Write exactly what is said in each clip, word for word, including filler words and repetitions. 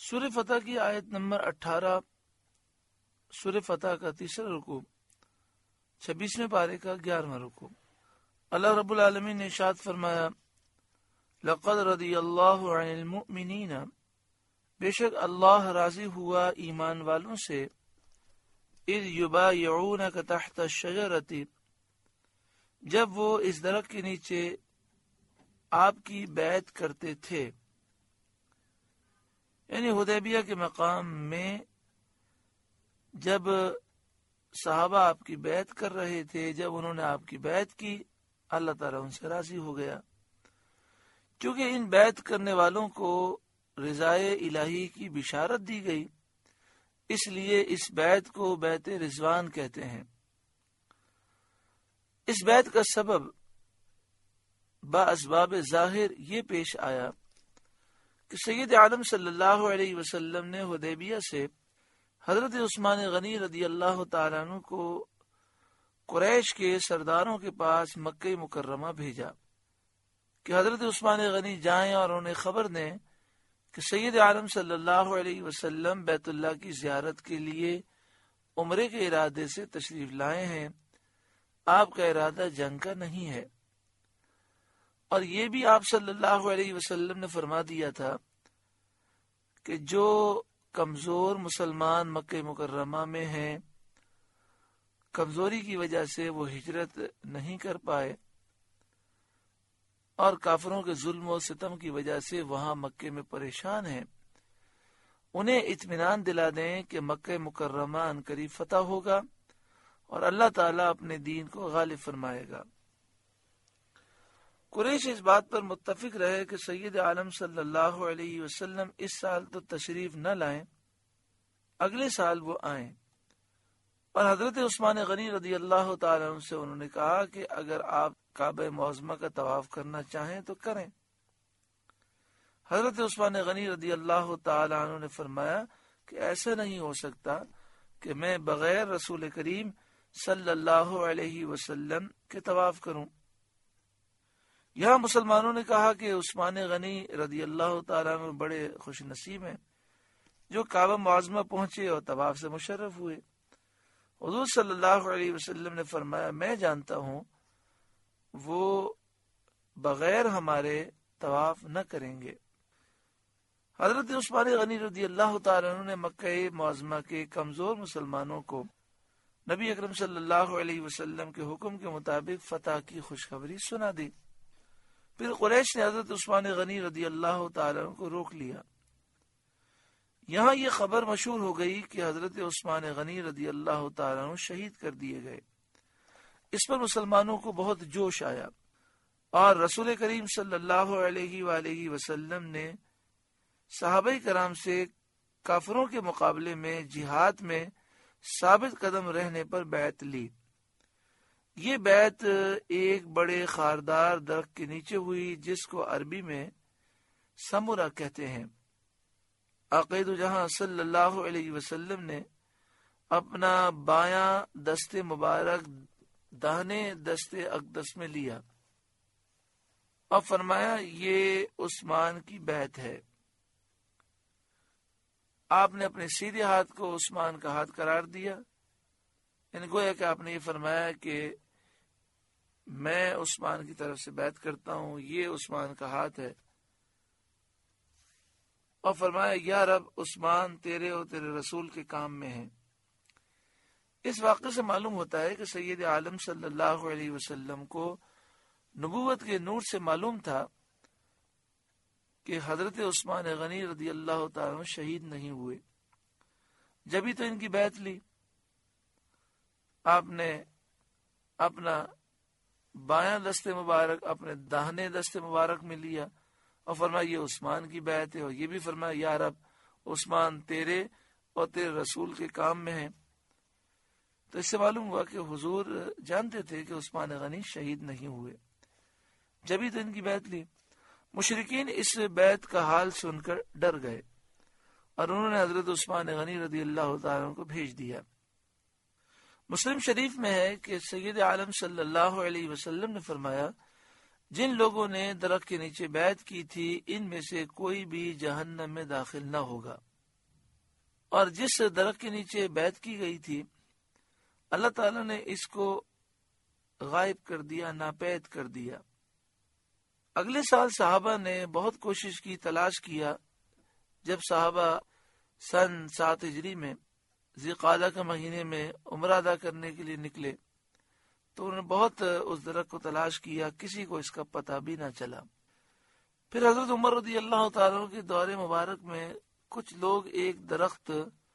سورہ فتح کی آیت نمبر اٹھارہ، سورہ فتح کا تیسرا رکوع، چھبیسویں پارے کا گیارہواں رکوع۔ اللہ رب العالمین نے ارشاد فرمایا، لقد رضی اللہ عن المؤمنین، بے شک اللہ راضی ہوا ایمان والوں سے، اذ یبایعونک تحت الشجرۃ، جب وہ اس درخت کے نیچے آپ کی بیعت کرتے تھے، یعنی حدیبیہ کے مقام میں جب صحابہ آپ کی بیعت کر رہے تھے، جب انہوں نے آپ کی بیعت کی، اللہ تعالیٰ ان سے راضی ہو گیا، کیونکہ ان بیعت کرنے والوں کو رضائے الہی کی بشارت دی گئی، اس لیے اس بیعت کو بیعت رضوان کہتے ہیں۔ اس بیعت کا سبب با اسباب ظاہر یہ پیش آیا کہ سید عالم صلی اللہ علیہ وسلم نے حدیبیہ سے حضرت عثمان غنی رضی اللہ تعالیٰ عنہ کو قریش کے سرداروں کے پاس مکہ مکرمہ بھیجا کہ حضرت عثمان غنی جائیں اور انہیں خبر دیں کہ سید عالم صلی اللہ علیہ وسلم بیت اللہ کی زیارت کے لیے عمرے کے ارادے سے تشریف لائے ہیں، آپ کا ارادہ جنگ کا نہیں ہے، اور یہ بھی آپ صلی اللہ علیہ وسلم نے فرما دیا تھا کہ جو کمزور مسلمان مکہ مکرمہ میں ہیں، کمزوری کی وجہ سے وہ ہجرت نہیں کر پائے اور کافروں کے ظلم و ستم کی وجہ سے وہاں مکے میں پریشان ہیں، انہیں اطمینان دلا دیں کہ مکہ مکرمہ عنقریب فتح ہوگا اور اللہ تعالیٰ اپنے دین کو غالب فرمائے گا۔ قریش اس بات پر متفق رہے کہ سید عالم صلی اللہ علیہ وسلم اس سال تو تشریف نہ لائیں، اگلے سال وہ آئیں، اور حضرت عثمان غنی رضی اللہ تعالیٰ عنہ سے انہوں نے کہا کہ اگر آپ کعبہ معظمہ کا طواف کرنا چاہیں تو کریں۔ حضرت عثمان غنی رضی اللہ تعالیٰ عنہ نے فرمایا کہ ایسا نہیں ہو سکتا کہ میں بغیر رسول کریم صلی اللہ علیہ وسلم کے طواف کروں۔ یہاں مسلمانوں نے کہا کہ عثمان غنی رضی اللہ تعالیٰ عنہ بڑے خوش نصیب ہیں جو کعبہ معظمہ پہنچے اور طواف سے مشرف ہوئے۔ حضور صلی اللہ علیہ وسلم نے فرمایا، میں جانتا ہوں وہ بغیر ہمارے طواف نہ کریں گے۔ حضرت عثمان غنی رضی اللہ تعالیٰ عنہ نے مکہ معظمہ کے کمزور مسلمانوں کو نبی اکرم صلی اللہ علیہ وسلم کے حکم کے مطابق فتح کی خوشخبری سنا دی۔ پھر قریش نے حضرت عثمان غنی رضی اللہ تعالیٰ عنہ کو روک لیا۔ یہاں یہ خبر مشہور ہو گئی کہ حضرت عثمان غنی رضی اللہ تعالیٰ عنہ شہید کر دیے گئے۔ اس پر مسلمانوں کو بہت جوش آیا اور رسول کریم صلی اللہ علیہ وآلہ وسلم نے صحابہ کرام سے کافروں کے مقابلے میں جہاد میں ثابت قدم رہنے پر بیعت لی۔ یہ بیعت ایک بڑے خاردار درخت کے نیچے ہوئی جس کو عربی میں سمورہ کہتے ہیں۔ عقید جہاں صلی اللہ علیہ وسلم نے اپنا بایاں دست مبارک داہنے دست اقدس میں لیا اور فرمایا یہ عثمان کی بیعت ہے۔ آپ نے اپنے سیدھے ہاتھ کو عثمان کا ہاتھ قرار دیا، یعنی گویا کہ آپ نے یہ فرمایا کہ میں عثمان کی طرف سے بیعت کرتا ہوں، یہ عثمان کا ہاتھ ہے، اور فرمایا یا رب عثمان تیرے اور تیرے رسول کے کام میں ہیں۔ اس واقعے سے معلوم ہوتا ہے کہ سید عالم صلی اللہ علیہ وسلم کو نبوت کے نور سے معلوم تھا کہ حضرت عثمان غنی رضی اللہ تعالیٰ شہید نہیں ہوئے، جبھی تو ان کی بیعت لی۔ آپ نے اپنا بایاں دست مبارک اپنے داہنے دست مبارک میں لیا اور فرمایا یہ عثمان کی بیعت ہے، اور یہ بھی فرمایا یا رب عثمان تیرے اور تیرے رسول کے کام میں ہیں۔ تو اس سے معلوم ہوا کہ حضور جانتے تھے کہ عثمان غنی شہید نہیں ہوئے، جبھی تو ان کی بیعت لی۔ مشرکین اس بیعت کا حال سن کر ڈر گئے اور انہوں نے حضرت عثمان غنی رضی اللہ تعالیٰ کو بھیج دیا۔ مسلم شریف میں ہے کہ سید عالم صلی اللہ علیہ وسلم نے فرمایا جن لوگوں نے درخت کے نیچے بیعت کی تھی ان میں سے کوئی بھی جہنم میں داخل نہ ہوگا۔ اور جس درخت کے نیچے بیعت کی گئی تھی اللہ تعالیٰ نے اس کو غائب کر دیا، ناپید کر دیا۔ اگلے سال صحابہ نے بہت کوشش کی، تلاش کیا۔ جب صحابہ سن سات ہجری میں ذی قعدہ کے مہینے میں عمرہ ادا کرنے کے لیے نکلے تو انہوں نے بہت اس درخت کو تلاش کیا، کسی کو اس کا پتہ بھی نہ چلا۔ پھر حضرت عمر رضی اللہ تعالیٰ کے دور مبارک میں کچھ لوگ ایک درخت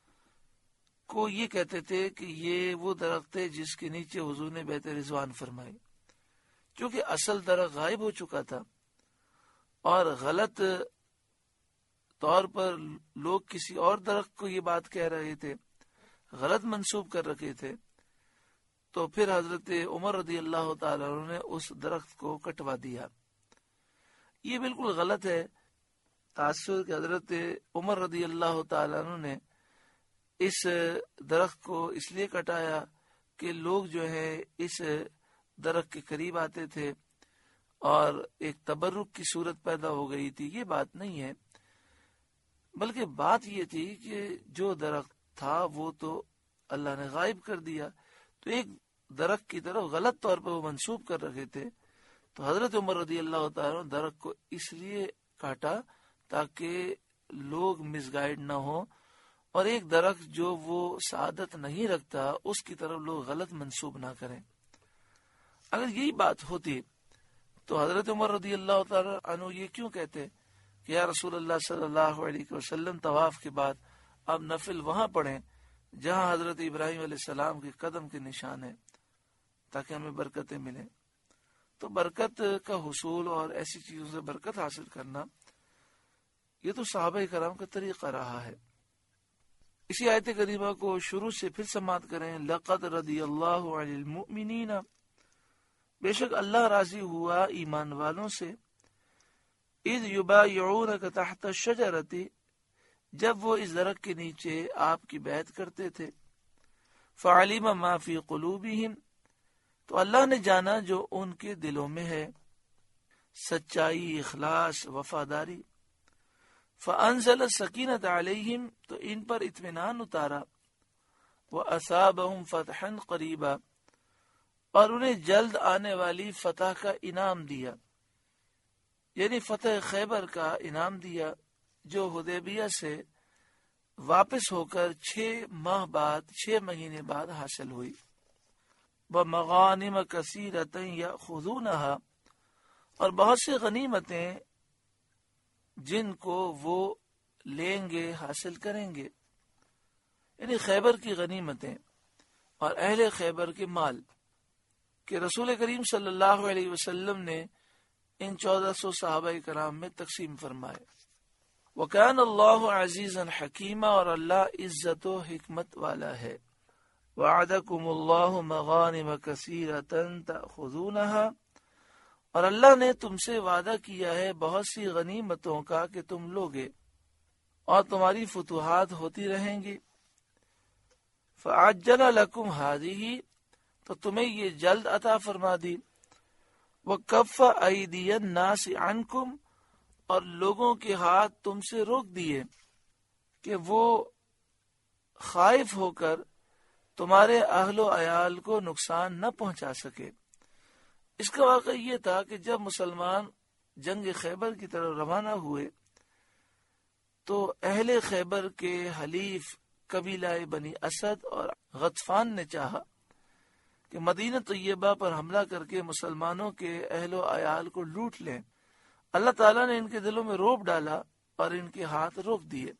کو یہ کہتے تھے کہ یہ وہ درخت ہے جس کے نیچے حضور نے بیعت رضوان فرمائی، چونکہ اصل درخت غائب ہو چکا تھا اور غلط طور پر لوگ کسی اور درخت کو یہ بات کہہ رہے تھے، غلط منسوب کر رکھے تھے، تو پھر حضرت عمر رضی اللہ تعالیٰ نے اس درخت کو کٹوا دیا۔ یہ بالکل غلط ہے۔ تاثر کہ حضرت عمر رضی اللہ تعالیٰ نے اس درخت کو اس لیے کٹایا کہ لوگ جو ہے اس درخت کے قریب آتے تھے اور ایک تبرک کی صورت پیدا ہو گئی تھی۔ یہ بات نہیں ہے، بلکہ بات یہ تھی کہ جو درخت تھا وہ تو اللہ نے غائب کر دیا، تو ایک درخت کی طرف غلط طور پر وہ منسوب کر رکھے تھے، تو حضرت عمر رضی اللہ تعالیٰ نے درخت کو اس لیے کاٹا تاکہ لوگ مس گائیڈ نہ ہو، اور ایک درخت جو وہ سعادت نہیں رکھتا اس کی طرف لوگ غلط منسوب نہ کریں۔ اگر یہی بات ہوتی تو حضرت عمر رضی اللہ تعالیٰ عنہ یہ کیوں کہتے کہ یا رسول اللہ صلی اللہ علیہ وسلم طواف کے بعد اب نفل وہاں پڑھیں جہاں حضرت ابراہیم علیہ السلام کے قدم کے نشان ہیں تاکہ ہمیں برکتیں ملیں۔ تو برکت کا حصول اور ایسی چیزوں سے برکت حاصل کرنا یہ تو صحابہ کرام کا طریقہ رہا ہے۔ اسی آیت کریمہ کو شروع سے پھر سماعت کریں۔ لقد رضی اللہ عن المؤمنین، بے شک اللہ راضی ہوا ایمان والوں سے، اذ یبایعونک تحت الشجرۃ، جب وہ اس درخت کے نیچے آپ کی بیعت کرتے تھے، فعلم ما فی قلوبہم، تو اللہ نے جانا جو ان کے دلوں میں ہے، سچائی، اخلاص، وفاداری، فانزل السکینۃ علیہم، تو ان پر اطمینان اتارا، واصابہم فتحا قریبا، اور انہیں جلد آنے والی فتح کا انعام دیا، یعنی فتح خیبر کا انعام دیا جو حدیبیہ سے واپس ہو کر چھ ماہ بعد چھ مہینے بعد حاصل ہوئی۔ وَمَغَانِمَ كَثِيرَةً يَأْخُذُونَهَا، اور بہت سی غنیمتیں جن کو وہ لیں گے، حاصل کریں گے، یعنی خیبر کی غنیمتیں اور اہل خیبر کے مال کہ رسول کریم صلی اللہ علیہ وسلم نے ان چودہ سو صحابہ کرام میں تقسیم فرمائے۔ وَكَانَ اللَّهُ عَزِيزًا حَكِيمًا، اور اللہ عزت و حکمت والا ہے۔ وَعَدَكُمُ اللَّهُ مَغَانِمَ كَثِيرَةً تَأْخُذُونَهَا، اور اللہ نے تم سے وعدہ کیا ہے بہت سی غنیمتوں کا کہ تم لوگے اور تمہاری فتوحات ہوتی رہیں گی۔ فَعَجَّلَ لَكُمْ هَذِهِ، تو تمہیں یہ جلد عطا فرما دی۔ وَكَفَّ أَيْدِيَ النَّاسِ عَنْكُمْ، اور لوگوں کے ہاتھ تم سے روک دیے کہ وہ خائف ہو کر تمہارے اہل و عیال کو نقصان نہ پہنچا سکے۔ اس کا واقعہ یہ تھا کہ جب مسلمان جنگ خیبر کی طرف روانہ ہوئے تو اہل خیبر کے حلیف قبیلہ بنی اسد اور غطفان نے چاہا کہ مدینہ طیبہ پر حملہ کر کے مسلمانوں کے اہل و عیال کو لوٹ لیں۔ اللہ تعالیٰ نے ان کے دلوں میں روب ڈالا اور ان کے ہاتھ روک دیے۔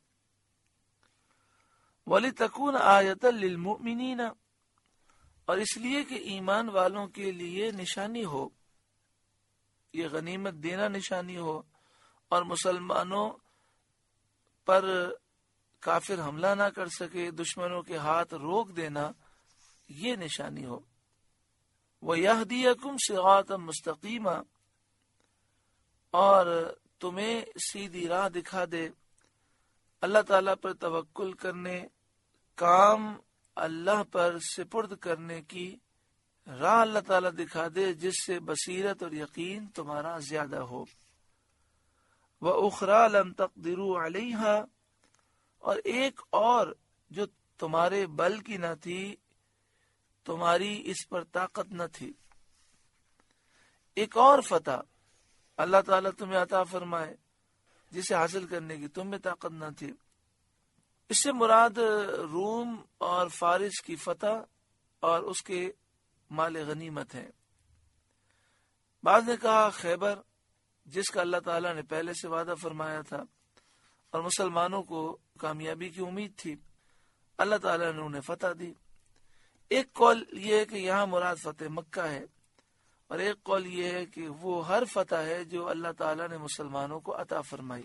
وَلِتَكُونَ آیَةً لِلْمُؤْمِنِينَ، اور اس لیے کہ ایمان والوں کے لیے نشانی ہو، یہ غنیمت دینا نشانی ہو اور مسلمانوں پر کافر حملہ نہ کر سکے، دشمنوں کے ہاتھ روک دینا یہ نشانی ہو۔ وَيَهْدِيَكُمْ صِرَاطًا مُسْتَقِيمًا، اور تمہیں سیدھی راہ دکھا دے۔ اللہ تعالیٰ پر توکل کرنے، کام اللہ پر سپرد کرنے کی راہ اللہ تعالیٰ دکھا دے جس سے بصیرت اور یقین تمہارا زیادہ ہو۔ وَأُخْرَى لَمْ تَقْدِرُوا عَلَيْهَا، اور ایک اور جو تمہارے بل کی نہ تھی، تمہاری اس پر طاقت نہ تھی۔ ایک اور فتح اللہ تعالیٰ تمہیں عطا فرمائے جسے حاصل کرنے کی تم میں طاقت نہ تھی۔ اس سے مراد روم اور فارس کی فتح اور اس کے مال غنیمت ہے۔ بعض نے کہا خیبر، جس کا اللہ تعالیٰ نے پہلے سے وعدہ فرمایا تھا اور مسلمانوں کو کامیابی کی امید تھی، اللہ تعالیٰ نے انہیں فتح دی۔ ایک قول یہ ہے کہ یہاں مراد فتح مکہ ہے، اور ایک قول یہ ہے کہ وہ ہر فتح ہے جو اللہ تعالیٰ نے مسلمانوں کو عطا فرمائی۔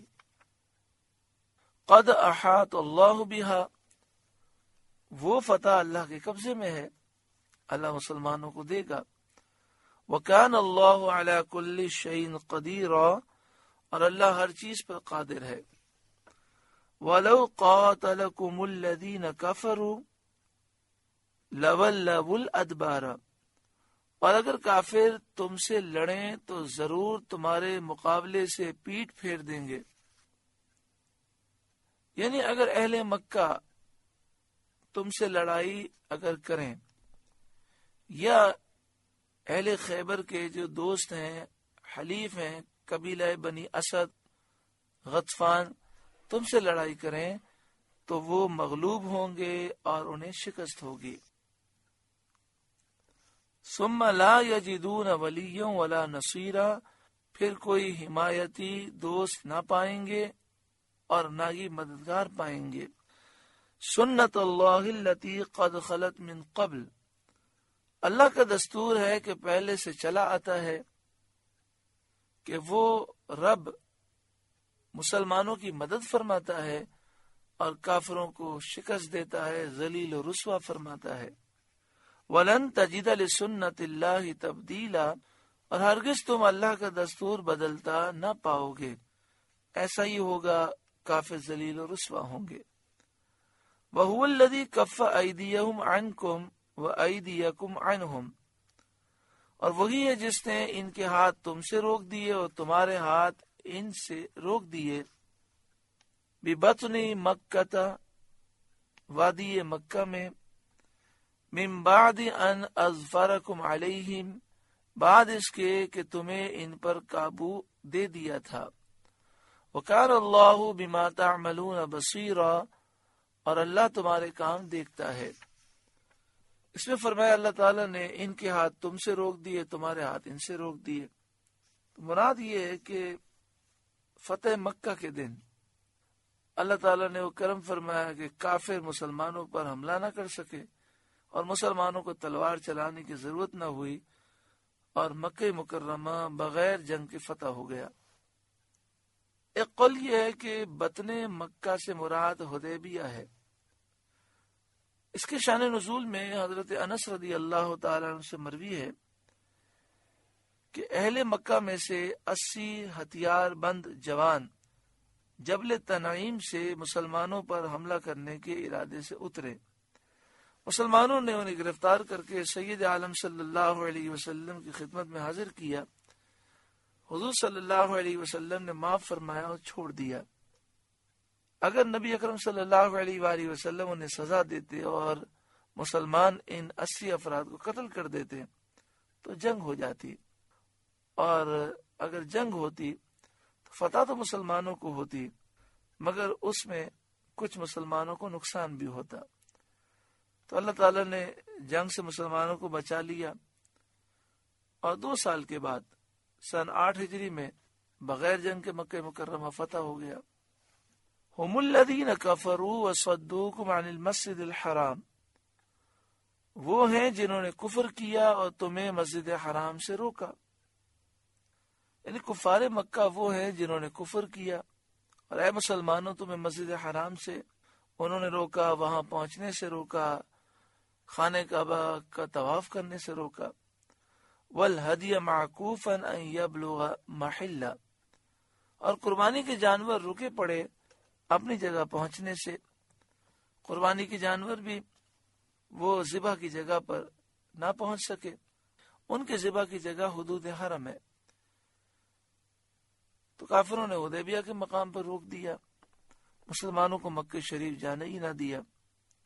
قد احاط اللہ بہا، وہ فتح اللہ کے قبضے میں ہے، اللہ مسلمانوں کو دے گا۔ وَكَانَ اللَّهُ عَلَى كُلِّ شَيْءٍ قَدِيرًا، اور اللہ ہر چیز پر قادر ہے۔ وَلَوْ قَاتَلَكُمُ الَّذِينَ كَفَرُوا لَوَلَّوُا الْأَدْبَارَ، اور اگر کافر تم سے لڑیں تو ضرور تمہارے مقابلے سے پیٹ پھیر دیں گے۔ یعنی اگر اہل مکہ تم سے لڑائی اگر کریں، یا اہل خیبر کے جو دوست ہیں، حلیف ہیں، قبیلہ بنی اسد، غطفان، تم سے لڑائی کریں تو وہ مغلوب ہوں گے اور انہیں شکست ہوگی۔ ثم لا یجدون ولیا ولا نصیرا، پھر کوئی حمایتی دوست نہ پائیں گے اور نہ ہی مددگار پائیں گے۔ سنت اللہ التی قد خلت من قبل، اللہ کا دستور ہے کہ پہلے سے چلا آتا ہے کہ وہ رب مسلمانوں کی مدد فرماتا ہے اور کافروں کو شکست دیتا ہے، ذلیل و رسوا فرماتا ہے۔ وَلَن تَجِدَ لِسُنَّتِ اللَّهِ تَبْدِيلًا، اور ہرگز تم اللہ کا دستور بدلتا نہ پاؤ گے، ایسا ہی ہوگا، کافر ذلیل و رسوا ہوں گے۔ وَهُوَ الَّذِي كَفَّ أَيْدِيَهُمْ عَنْكُمْ وَأَيْدِيَكُمْ عَنْهُمْ، اور وہی ہے جس نے ان کے ہاتھ تم سے روک دیے اور تمہارے ہاتھ ان سے روک دیے۔ بِبَطْنِ مَكَّةَ، وادی مکہ میں، من بعد ان اظفرکم علیہم، بعد اس کے کہ تمہیں ان پر قابو دے دیا تھا۔ وکان اللہ بما تعملون بصیرا، اور اللہ تمہارے کام دیکھتا ہے۔ اس میں فرمایا اللہ تعالیٰ نے ان کے ہاتھ تم سے روک دیے، تمہارے ہاتھ ان سے روک دیے۔ مراد یہ ہے کہ فتح مکہ کے دن اللہ تعالیٰ نے وہ کرم فرمایا کہ کافر مسلمانوں پر حملہ نہ کر سکے اور مسلمانوں کو تلوار چلانے کی ضرورت نہ ہوئی، اور مکہ مکرمہ بغیر جنگ کے فتح ہو گیا۔ ایک قول یہ ہے کہ بطن مکہ سے مراد حدیبیہ ہے۔ اس کے شان نزول میں حضرت انس رضی اللہ تعالیٰ عنہ سے مروی ہے کہ اہل مکہ میں سے اسی ہتھیار بند جوان جبل تنعیم سے مسلمانوں پر حملہ کرنے کے ارادے سے اترے۔ مسلمانوں نے انہیں گرفتار کر کے سید عالم صلی اللہ علیہ وسلم کی خدمت میں حاضر کیا۔ حضور صلی اللہ علیہ وسلم نے معاف فرمایا اور چھوڑ دیا۔ اگر نبی اکرم صلی اللہ علیہ وآلہ وسلم انہیں سزا دیتے اور مسلمان ان اسی افراد کو قتل کر دیتے تو جنگ ہو جاتی، اور اگر جنگ ہوتی تو فتح تو مسلمانوں کو ہوتی، مگر اس میں کچھ مسلمانوں کو نقصان بھی ہوتا۔ تو اللہ تعالیٰ نے جنگ سے مسلمانوں کو بچا لیا، اور دو سال کے بعد سن آٹھ ہجری میں بغیر جنگ کے مکہ مکرمہ فتح ہو گیا۔ ہم الذین کفروا وصدوکم عن المسجد الحرام، وہ ہیں جنہوں نے کفر کیا اور تمہیں مسجد حرام سے روکا۔ یعنی کفار مکہ وہ ہیں جنہوں نے کفر کیا، اور اے مسلمانوں تمہیں مسجد حرام سے انہوں نے روکا، وہاں پہنچنے سے روکا، خانہ کعبہ کا طواف کرنے سے روکا۔ والہدی معکوفا ان یبلغ محلہ، اور قربانی کے جانور رکے پڑے اپنی جگہ پہنچنے سے۔ قربانی کے جانور بھی وہ ذبح کی جگہ پر نہ پہنچ سکے، ان کے ذبح کی جگہ حدود حرم ہے، تو کافروں نے حدیبیہ کے مقام پر روک دیا، مسلمانوں کو مکہ شریف جانے ہی نہ دیا۔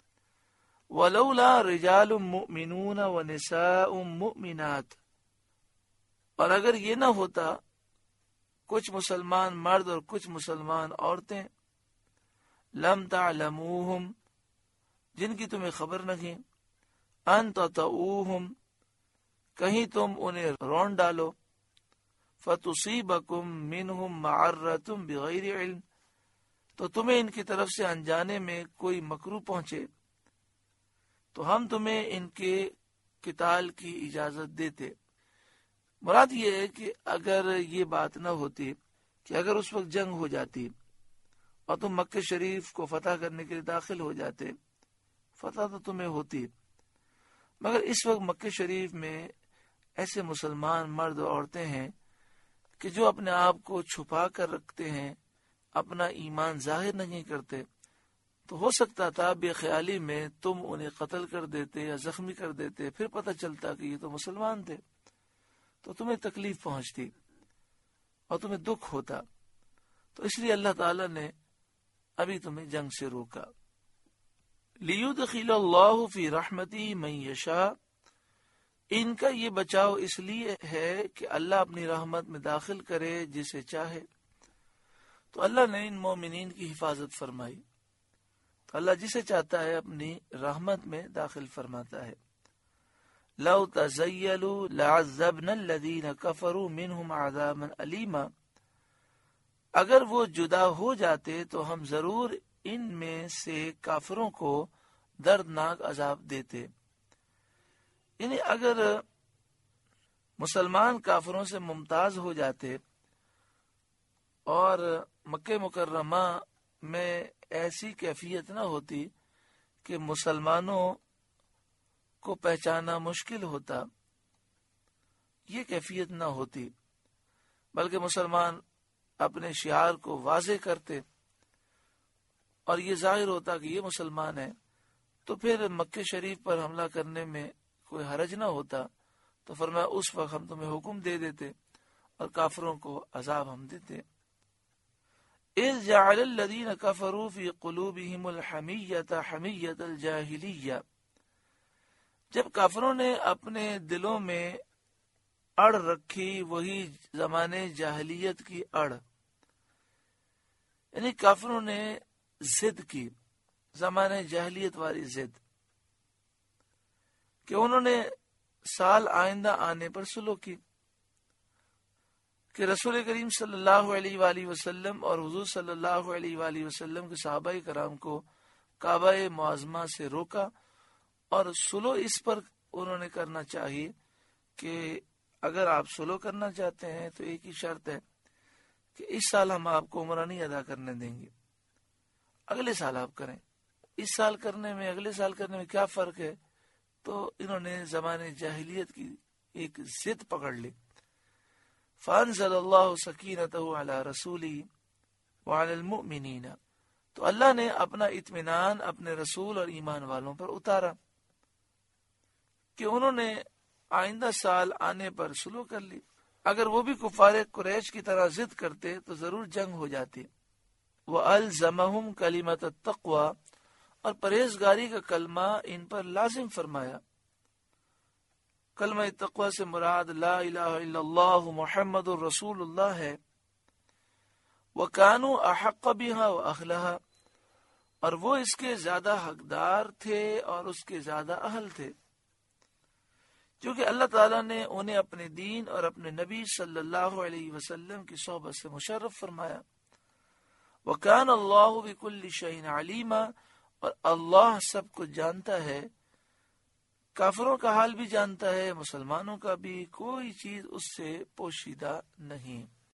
ولولا رجال مؤمنون ونساء مؤمنات، اور اگر یہ نہ ہوتا کچھ مسلمان مرد اور کچھ مسلمان عورتیں، لم تعلموہم، جن کی تمہیں خبر نہیں، ان تطؤوہم، کہیں تم انہیں رون ڈالو، فتصیبکم منہم معرۃ بغیر علم، تو تمہیں ان کی طرف سے انجانے میں کوئی مکروہ پہنچے تو ہم تمہیں ان کے قتال کی اجازت دیتے۔ مراد یہ ہے کہ اگر یہ بات نہ ہوتی کہ اگر اس وقت جنگ ہو جاتی اور تم مکہ شریف کو فتح کرنے کے لیے داخل ہو جاتے، فتح تو تمہیں ہوتی، مگر اس وقت مکہ شریف میں ایسے مسلمان مرد اور عورتیں ہیں کہ جو اپنے آپ کو چھپا کر رکھتے ہیں، اپنا ایمان ظاہر نہیں کرتے، تو ہو سکتا تھا بے خیالی میں تم انہیں قتل کر دیتے یا زخمی کر دیتے، پھر پتہ چلتا کہ یہ تو مسلمان تھے، تو تمہیں تکلیف پہنچتی اور تمہیں دکھ ہوتا۔ تو اس لیے اللہ تعالی نے ابھی تمہیں جنگ سے روکا۔ لیدخل اللہ فی رحمتہ من یشاء، ان کا یہ بچاؤ اس لیے ہے کہ اللہ اپنی رحمت میں داخل کرے جسے چاہے۔ تو اللہ نے ان مومنین کی حفاظت فرمائی، تو اللہ جسے چاہتا ہے اپنی رحمت میں داخل فرماتا ہے۔ لو تزیلوا لعذبنا الذین کفروا منہم عذابا علیما، اگر وہ جدا ہو جاتے تو ہم ضرور ان میں سے کافروں کو دردناک عذاب دیتے۔ یعنی اگر مسلمان کافروں سے ممتاز ہو جاتے اور مکہ مکرمہ میں ایسی کیفیت نہ ہوتی کہ مسلمانوں کو پہچانا مشکل ہوتا، یہ کیفیت نہ ہوتی، بلکہ مسلمان اپنے شعار کو واضح کرتے اور یہ ظاہر ہوتا کہ یہ مسلمان ہے، تو پھر مکہ شریف پر حملہ کرنے میں کوئی حرج نہ ہوتا۔ تو فرمایا اس وقت ہم تمہیں حکم دے دیتے اور کافروں کو عذاب ہم دیتے۔ اذ جعل الذین کفروا فی قلوبہم الحمیۃ حمیۃ الجاہلیہ، جب کافروں نے اپنے دلوں میں اڑ رکھی وہی زمانے جاہلیت کی اڑ، یعنی کافروں نے ضد کی، زمانے جاہلیت والی ضد، کہ انہوں نے سال آئندہ آنے پر سلو کی کہ رسول کریم صلی اللہ علیہ وآلہ وسلم اور حضور صلی اللہ علیہ وآلہ وسلم کے صحابہ کرام کو کعبہ معظمہ سے روکا، اور سلو اس پر انہوں نے کرنا چاہیے کہ اگر آپ سلو کرنا چاہتے ہیں تو ایک ہی شرط ہے کہ اس سال ہم آپ کو عمرہ نہیں ادا کرنے دیں گے، اگلے سال آپ کریں۔ اس سال کرنے میں اگلے سال کرنے میں کیا فرق ہے؟ تو انہوں نے زمانے جاہلیت کی ایک ضد پکڑ لی۔ فانزل اللہ سکینتہ علی رسولہ وعلی المؤمنین، تو اللہ نے اپنا اطمینان اپنے رسول اور ایمان والوں پر اتارا کہ انہوں نے آئندہ سال آنے پر سلو کر لی۔ اگر وہ بھی کفار قریش کی طرح ضد کرتے تو ضرور جنگ ہو جاتی۔ وَأَلْزَمَهُمْ كَلِمَةَ التَّقْوَى، اور پرہیزگاری کا کلمہ ان پر لازم فرمایا۔ کلمہ تقوی سے مراد لا الہ الا اللہ محمد الرسول اللہ ہے۔ وَكَانُوا أَحَقَّ بِهَا وَأَهْلَهَا، اور وہ اس کے زیادہ حقدار تھے اور اس کے زیادہ اہل تھے، کیونکہ اللہ تعالیٰ نے انہیں اپنے دین اور اپنے نبی صلی اللہ علیہ وسلم کی صحبت سے مشرف فرمایا۔ وَكَانَ اللَّهُ بِكُلِّ شَيْءٍ عَلِيمًا، اور اللہ سب کچھ جانتا ہے، کافروں کا حال بھی جانتا ہے، مسلمانوں کا بھی، کوئی چیز اس سے پوشیدہ نہیں۔